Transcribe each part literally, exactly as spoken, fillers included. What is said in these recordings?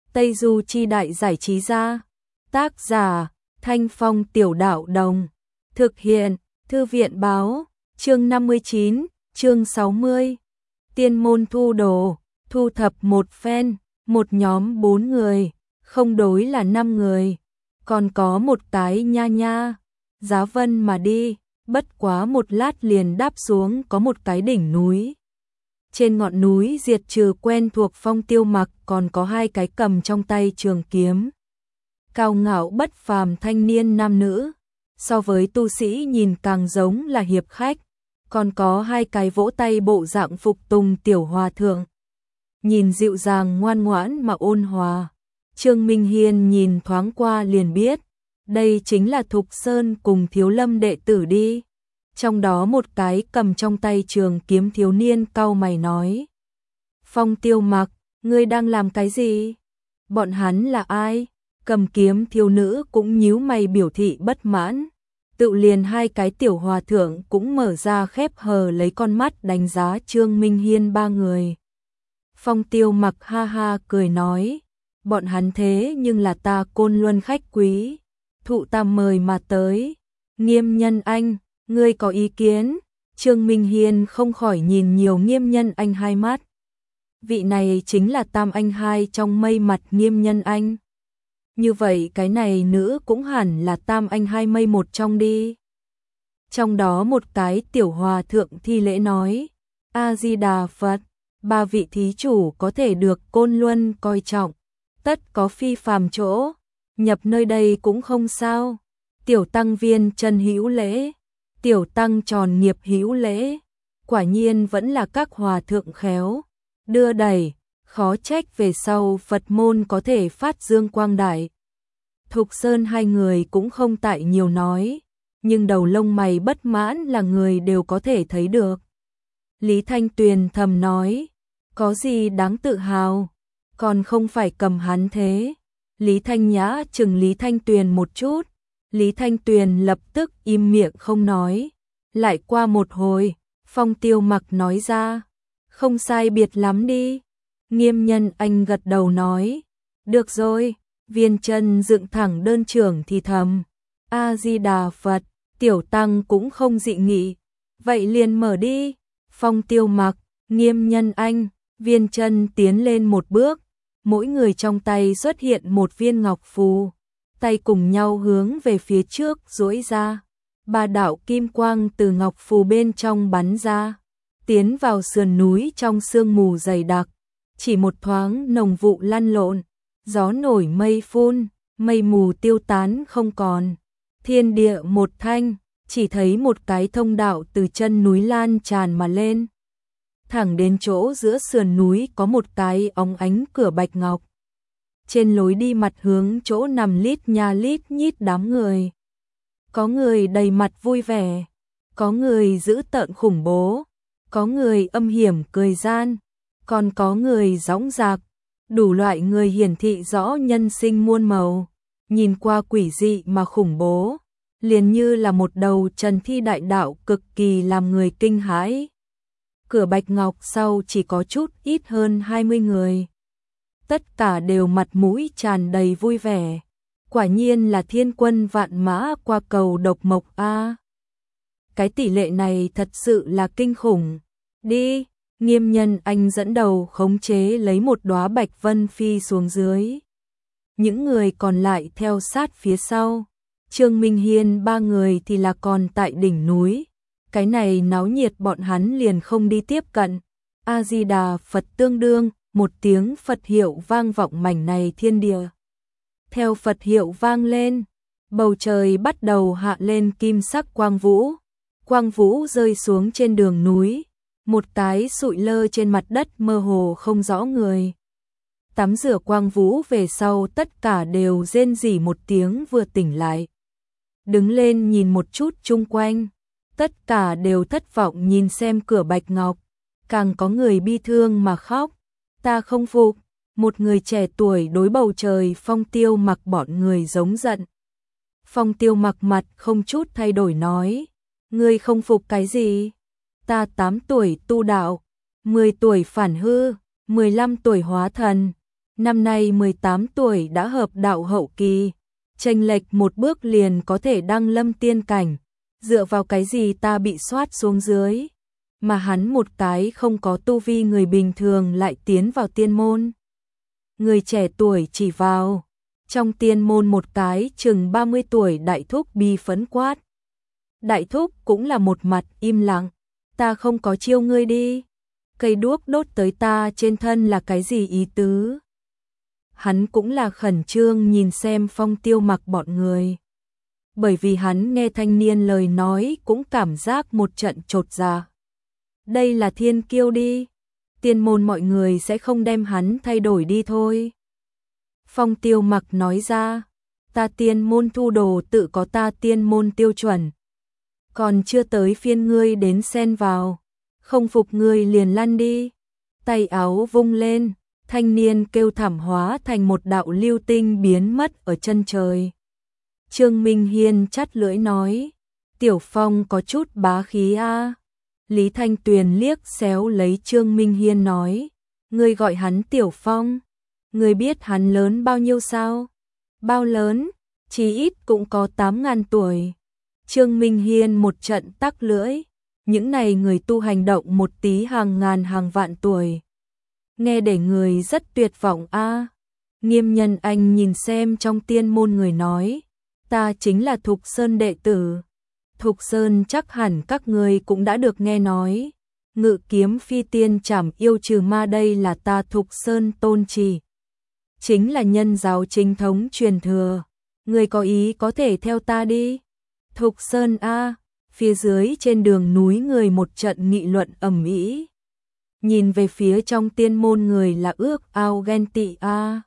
Tây Du Chi Đại Giải Trí Gia. Tác giả Thanh Phong Tiểu Đạo Đồng. Thực hiện Thư viện Báo. Chương năm mươi chín, chương sáu mươi. Tiên môn thu đồ, thu thập một phen, một nhóm bốn người, không đối là năm người. Còn có một cái nha nha, giá vân mà đi, bất quá một lát liền đáp xuống có một cái đỉnh núi. Trên ngọn núi diệt trừ quen thuộc Phong Tiêu Mặc còn có hai cái cầm trong tay trường kiếm. Cao ngạo bất phàm thanh niên nam nữ, so với tu sĩ nhìn càng giống là hiệp khách, còn có hai cái vỗ tay bộ dạng phục tùng tiểu hòa thượng. Nhìn dịu dàng ngoan ngoãn mà ôn hòa, Trương Minh Hiên nhìn thoáng qua liền biết, đây chính là Thục Sơn cùng Thiếu Lâm đệ tử đi. Trong đó một cái cầm trong tay trường kiếm thiếu niên cau mày nói: Phong Tiêu Mặc, ngươi đang làm cái gì? Bọn hắn là ai? Cầm kiếm thiếu nữ cũng nhíu mày biểu thị bất mãn. Tự liền hai cái tiểu hòa thượng cũng mở ra khép hờ lấy con mắt đánh giá Trương Minh Hiên ba người. Phong Tiêu Mặc ha ha cười nói: bọn hắn thế nhưng là ta Côn Luân khách quý, thụ ta mời mà tới. Nghiêm Nhân Anh, ngươi có ý kiến? Trương Minh Hiên không khỏi nhìn nhiều Nghiêm Nhân Anh hai mắt. Vị này chính là tam anh hai trong mây mặt Nghiêm Nhân Anh. Như vậy cái này nữ cũng hẳn là tam anh hai mây một trong đi. Trong đó một cái tiểu hòa thượng thi lễ nói: A-di-đà Phật, ba vị thí chủ có thể được Côn Luân coi trọng, tất có phi phàm chỗ, nhập nơi đây cũng không sao. Tiểu tăng viên chân hữu lễ, tiểu tăng tròn nghiệp hữu lễ. Quả nhiên vẫn là các hòa thượng khéo đưa đẩy, khó trách về sau Phật môn có thể phát dương quang đại. Thục Sơn hai người cũng không tại nhiều nói, nhưng đầu lông mày bất mãn là người đều có thể thấy được. Lý Thanh Tuyền thầm nói: có gì đáng tự hào, còn không phải cầm hắn thế. Lý Thanh Nhã chừng Lý Thanh Tuyền một chút, Lý Thanh Tuyền lập tức im miệng không nói. Lại qua một hồi, Phong Tiêu Mặc nói ra: không sai biệt lắm đi. Nghiêm Nhân Anh gật đầu nói: được rồi. Viên chân dựng thẳng đơn trưởng thì thầm: A-di-đà Phật, tiểu tăng cũng không dị nghị. Vậy liền mở đi. Phong Tiêu Mặc, Nghiêm Nhân Anh, Viên chân tiến lên một bước, mỗi người trong tay xuất hiện một viên ngọc phù, tay cùng nhau hướng về phía trước duỗi ra. Ba đạo kim quang từ ngọc phù bên trong bắn ra, tiến vào sườn núi trong sương mù dày đặc. Chỉ một thoáng nồng vụ lăn lộn, gió nổi mây phun, mây mù tiêu tán không còn. Thiên địa một thanh, chỉ thấy một cái thông đạo từ chân núi lan tràn mà lên. Thẳng đến chỗ giữa sườn núi có một cái óng ánh cửa bạch ngọc. Trên lối đi mặt hướng chỗ nằm lít nha lít nhít đám người. Có người đầy mặt vui vẻ, có người dữ tợn khủng bố, có người âm hiểm cười gian, còn có người dõng dạc, đủ loại người hiển thị rõ nhân sinh muôn màu, nhìn qua quỷ dị mà khủng bố, liền như là một đầu trần thi đại đạo cực kỳ làm người kinh hãi. Cửa bạch ngọc sau chỉ có chút ít hơn hai mươi người. Tất cả đều mặt mũi tràn đầy vui vẻ. Quả nhiên là thiên quân vạn mã qua cầu độc mộc a. Cái tỷ lệ này thật sự là kinh khủng. Đi. Nghiêm Nhân Anh dẫn đầu khống chế lấy một đóa bạch vân phi xuống dưới. Những người còn lại theo sát phía sau. Trương Minh Hiên ba người thì là còn tại đỉnh núi. Cái này náo nhiệt bọn hắn liền không đi tiếp cận. A-di-đà Phật tương đương, một tiếng Phật hiệu vang vọng mảnh này thiên địa. Theo Phật hiệu vang lên, bầu trời bắt đầu hạ lên kim sắc quang vũ. Quang vũ rơi xuống trên đường núi. Một cái sụi lơ trên mặt đất mơ hồ không rõ người. Tắm rửa quang vũ về sau tất cả đều rên rỉ một tiếng vừa tỉnh lại. Đứng lên nhìn một chút chung quanh, tất cả đều thất vọng nhìn xem cửa bạch ngọc. Càng có người bi thương mà khóc. Ta không phục. Một người trẻ tuổi đối bầu trời Phong Tiêu Mặc bọn người giống giận. Phong Tiêu Mặc mặt không chút thay đổi nói: ngươi không phục cái gì? Ta tám tuổi tu đạo, mười tuổi phản hư, mười lăm tuổi hóa thần, Năm nay mười tám tuổi đã hợp đạo hậu kỳ, chênh lệch một bước liền có thể đăng lâm tiên cảnh, dựa vào cái gì ta bị soát xuống dưới, mà hắn một cái không có tu vi người bình thường lại tiến vào tiên môn. Người trẻ tuổi chỉ vào, trong tiên môn một cái chừng ba mươi tuổi đại thúc bi phẫn quát. Đại thúc cũng là một mặt im lặng, ta không có chiêu ngươi đi, cây đuốc đốt tới ta trên thân là cái gì ý tứ. Hắn cũng là khẩn trương nhìn xem Phong Tiêu Mặc bọn người. Bởi vì hắn nghe thanh niên lời nói cũng cảm giác một trận chột dạ. Đây là thiên kiêu đi, tiên môn mọi người sẽ không đem hắn thay đổi đi thôi. Phong Tiêu Mặc nói ra, ta tiên môn thu đồ tự có ta tiên môn tiêu chuẩn. Còn chưa tới phiên ngươi đến xen vào, không phục ngươi liền lăn đi. Tay áo vung lên, thanh niên kêu thảm hóa thành một đạo lưu tinh biến mất ở chân trời. Trương Minh Hiên chắt lưỡi nói, Tiểu Phong có chút bá khí a. Lý Thanh Tuyền liếc xéo lấy Trương Minh Hiên nói, ngươi gọi hắn Tiểu Phong, ngươi biết hắn lớn bao nhiêu sao? Bao lớn? Chí ít cũng có tám ngàn tuổi. Trương Minh Hiên một trận tắc lưỡi, những này người tu hành động một tí hàng ngàn hàng vạn tuổi. Nghe để người rất tuyệt vọng a. Nghiêm Nhân Anh nhìn xem trong tiên môn người nói, ta chính là Thục Sơn đệ tử. Thục Sơn chắc hẳn các người cũng đã được nghe nói, ngự kiếm phi tiên trảm yêu trừ ma đây là ta Thục Sơn tôn trì. Chính là nhân giáo chính thống truyền thừa, người có ý có thể theo ta đi. Thục Sơn a, phía dưới trên đường núi người một trận nghị luận ầm ĩ. Nhìn về phía trong tiên môn người là ước ao ghen tị a.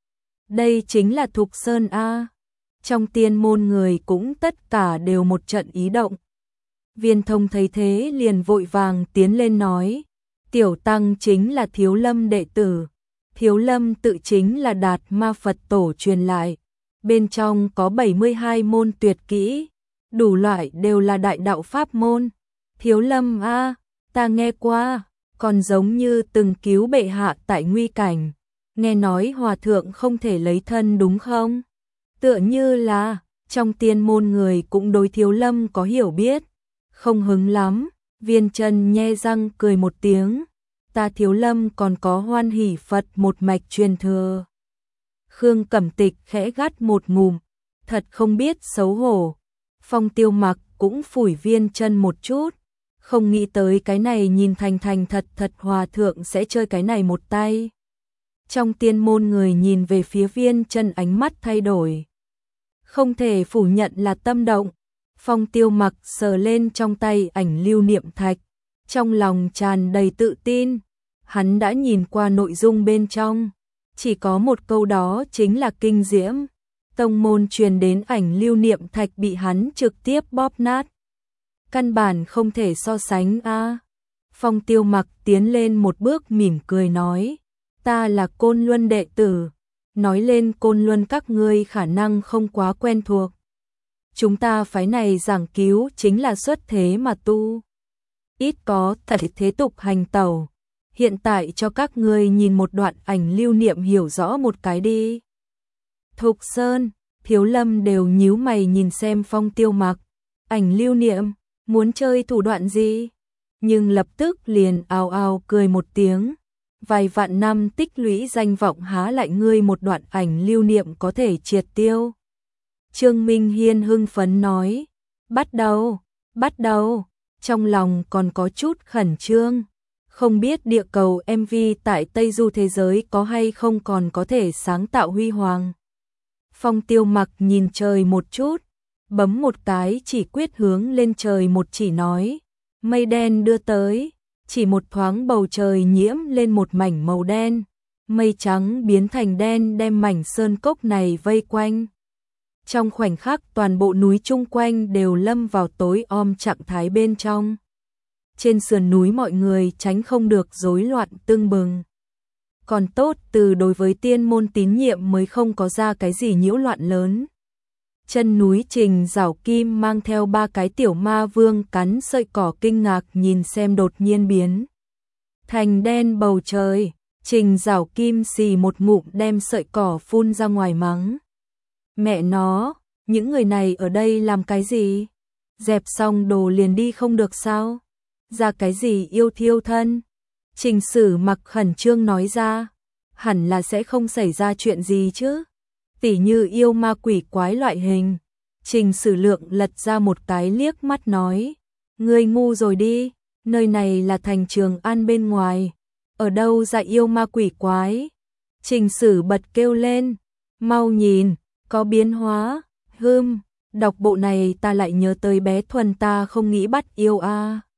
Đây chính là Thục Sơn a. Trong tiên môn người cũng tất cả đều một trận ý động. Viên Thông thấy thế liền vội vàng tiến lên nói, Tiểu Tăng chính là Thiếu Lâm đệ tử. Thiếu Lâm tự chính là Đạt Ma Phật tổ truyền lại, bên trong có bảy mươi hai môn tuyệt kỹ, đủ loại đều là đại đạo pháp môn. Thiếu Lâm a, ta nghe qua, còn giống như từng cứu bệ hạ tại nguy cảnh. Nghe nói hòa thượng không thể lấy thân đúng không? Tựa như là, trong tiên môn người cũng đối Thiếu Lâm có hiểu biết. Không hứng lắm, Viên Chân nhe răng cười một tiếng. Ta Thiếu Lâm còn có Hoan Hỷ Phật một mạch truyền thừa. Khương Cẩm Tịch khẽ gắt một ngụm, thật không biết xấu hổ. Phong Tiêu Mặc cũng phủi Viên Chân một chút, không nghĩ tới cái này nhìn thành thành thật thật hòa thượng sẽ chơi cái này một tay. Trong tiên môn người nhìn về phía Viên Chân ánh mắt thay đổi. Không thể phủ nhận là tâm động. Phong Tiêu Mặc sờ lên trong tay ảnh lưu niệm thạch, trong lòng tràn đầy tự tin. Hắn đã nhìn qua nội dung bên trong, chỉ có một câu đó chính là kinh diễm. Tông môn truyền đến ảnh lưu niệm thạch bị hắn trực tiếp bóp nát. Căn bản không thể so sánh a. Phong Tiêu Mặc tiến lên một bước mỉm cười nói, ta là Côn Luân đệ tử. Nói lên Côn Luân các ngươi khả năng không quá quen thuộc. Chúng ta phái này giảng cứu chính là xuất thế mà tu. Ít có thật thế tục hành tẩu. Hiện tại cho các ngươi nhìn một đoạn ảnh lưu niệm hiểu rõ một cái đi. Thục Sơn, Thiếu Lâm đều nhíu mày nhìn xem Phong Tiêu Mặc. Ảnh lưu niệm, muốn chơi thủ đoạn gì? Nhưng lập tức liền ào ào cười một tiếng. Vài vạn năm tích lũy danh vọng há lại ngươi một đoạn ảnh lưu niệm có thể triệt tiêu. Trương Minh Hiên hưng phấn nói, bắt đầu, bắt đầu, trong lòng còn có chút khẩn trương. Không biết địa cầu em vê tại Tây Du thế giới có hay không còn có thể sáng tạo huy hoàng. Phong Tiêu Mặc nhìn trời một chút, bấm một cái chỉ quyết hướng lên trời một chỉ nói, mây đen đưa tới. Chỉ một thoáng bầu trời nhiễm lên một mảnh màu đen, mây trắng biến thành đen đem mảnh sơn cốc này vây quanh. Trong khoảnh khắc toàn bộ núi chung quanh đều lâm vào tối om trạng thái bên trong. Trên sườn núi mọi người tránh không được rối loạn tưng bừng. Còn tốt từ đối với tiên môn tín nhiệm mới không có ra cái gì nhiễu loạn lớn. Chân núi Trình Giảo Kim mang theo ba cái tiểu ma vương cắn sợi cỏ kinh ngạc nhìn xem đột nhiên biến thành đen bầu trời, Trình Giảo Kim xì một ngụm đem sợi cỏ phun ra ngoài mắng. Mẹ nó, những người này ở đây làm cái gì? Dẹp xong đồ liền đi không được sao? Ra cái gì yêu thiêu thân? Trình Sử Mặc khẩn trương nói ra, hẳn là sẽ không xảy ra chuyện gì chứ? Tỉ như yêu ma quỷ quái loại hình. Trình Sử Lượng lật ra một cái liếc mắt nói, ngươi ngu rồi đi, nơi này là thành Trường An bên ngoài, ở đâu ra yêu ma quỷ quái? Trình Sử bật kêu lên, mau nhìn, có biến hóa, hưm, đọc bộ này ta lại nhớ tới bé Thuần ta không nghĩ bắt yêu a.